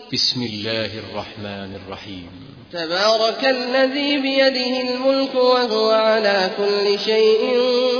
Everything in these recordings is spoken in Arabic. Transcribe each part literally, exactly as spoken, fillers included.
بسم الله الرحمن الرحيم. تبارك الذي بيده الملك وهو على كل شيء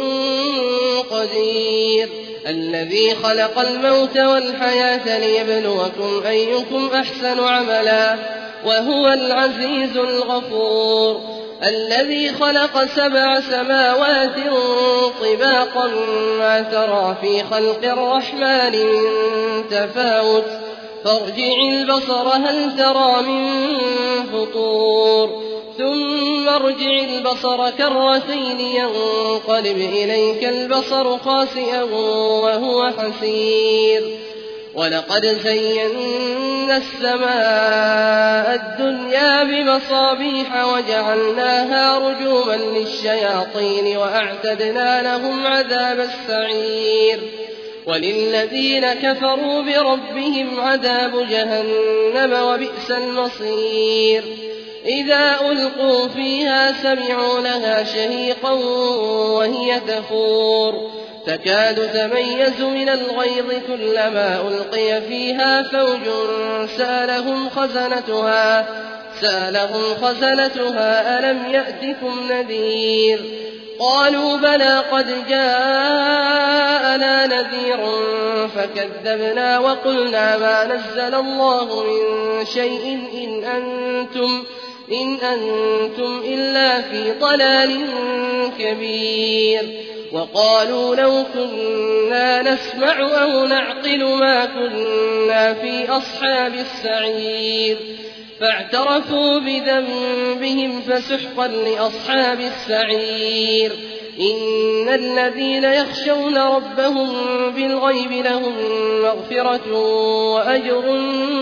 قدير، الذي خلق الموت والحياة ليبلوكم أيكم أحسن عملا وهو العزيز الغفور، الذي خلق سبع سماوات طباقا ما ترى في خلق الرحمن من تفاوت فارجع البصر هل ترى من فطور ثم ارجع البصر كرتين ينقلب إليك البصر خاسئا وهو حسير. ولقد زينا السماء الدنيا بمصابيح وجعلناها رجوما للشياطين وأعتدنا لهم عذاب السعير. وللذين كفروا بربهم عذاب جهنم وبئس المصير. إذا ألقوا فيها سمعوا لها شهيقا وهي تفور تكاد تميز من الغيظ كلما ألقي فيها فوج سألهم خزنتها سألهم خزنتها ألم يأتكم نذير قالوا بلى قد جاءنا نذير فكذبنا وقلنا ما نزل الله من شيء إن أنتم, إن أنتم إلا في ضلال كبير. وقالوا لو كنا نسمع أو نعقل ما كنا في أصحاب السعير فاعترفوا بذنبهم فسحقا لأصحاب السعير. إن الذين يخشون ربهم بالغيب لهم مغفرة وأجر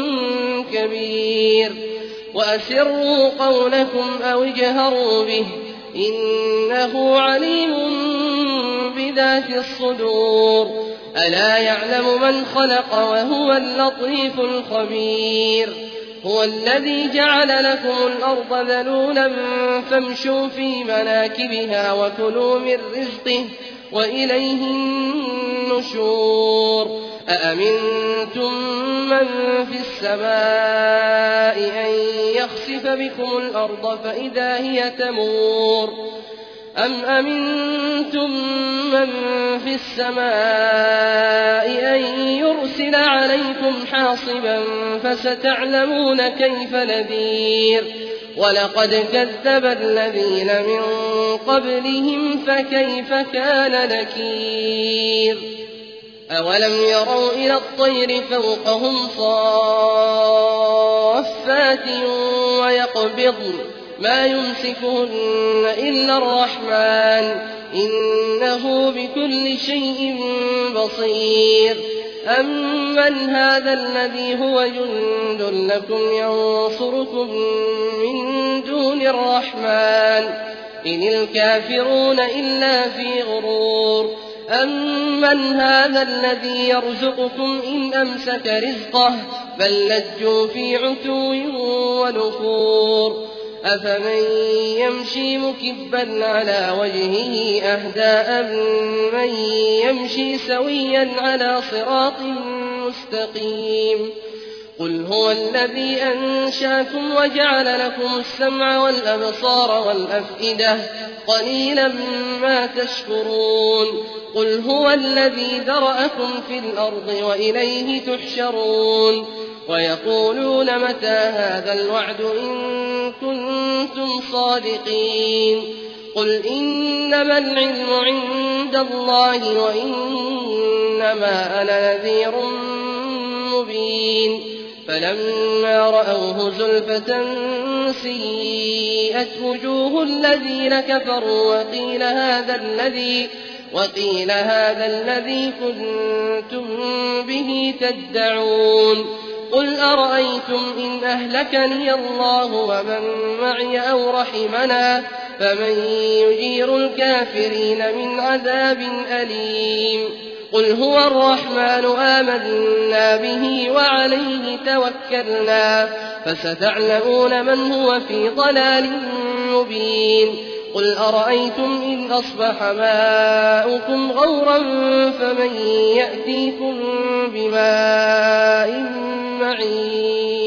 كبير. وأسروا قولكم أو اجهروا به إنه عليم بذات الصدور. ألا يعلم من خلق وهو اللطيف الخبير. هو الذي جعل لكم الأرض ذلولا فامشوا في مناكبها وكلوا من رزقه وإليه النشور. أأمنتم من في السماء أن يخسف بكم الأرض فإذا هي تمور أم أمنتم من في السماء أن يرسل عليكم حاصبا فستعلمون كيف نذير. ولقد كذب الذين من قبلهم فكيف كان نكير. أولم يروا إلى الطير فوقهم صافات ويقبضن ما يمسكهن إلا الرحمن إنه بكل شيء بصير. أمن هذا الذي هو جند لكم ينصركم من دون الرحمن إن الكافرون إلا في غرور. أمن هذا الذي يرزقكم إن أمسك رزقه بل لجوا في عتو ونفور. أفمن يمشي مكبا على وجهه أهدى من يمشي سويا على صراط مستقيم. قل هو الذي أنشاكم وجعل لكم السمع والأبصار والأفئدة قليلا ما تشكرون. قل هو الذي ذرأكم في الأرض وإليه تحشرون. ويقولون متى هذا الوعد إن كنتم صادقين. قل إنما العلم عند الله وإنما أنا نذير مبين. فلما رأوه زلفة سيئت وجوه الذين كفروا وقيل هذا الذي وقيل هذا الذي كنتم به تدعون. قل أرأيتم إن أهلكني الله ومن معي أو رحمنا فمن يجير الكافرين من عذاب أليم. قل هو الرحمن آمنا به وعليه توكلنا فستعلمون من هو في ضلال مبين. قل أرأيتم إن أصبح ماؤكم غورا فمن يأتيكم بماء معين.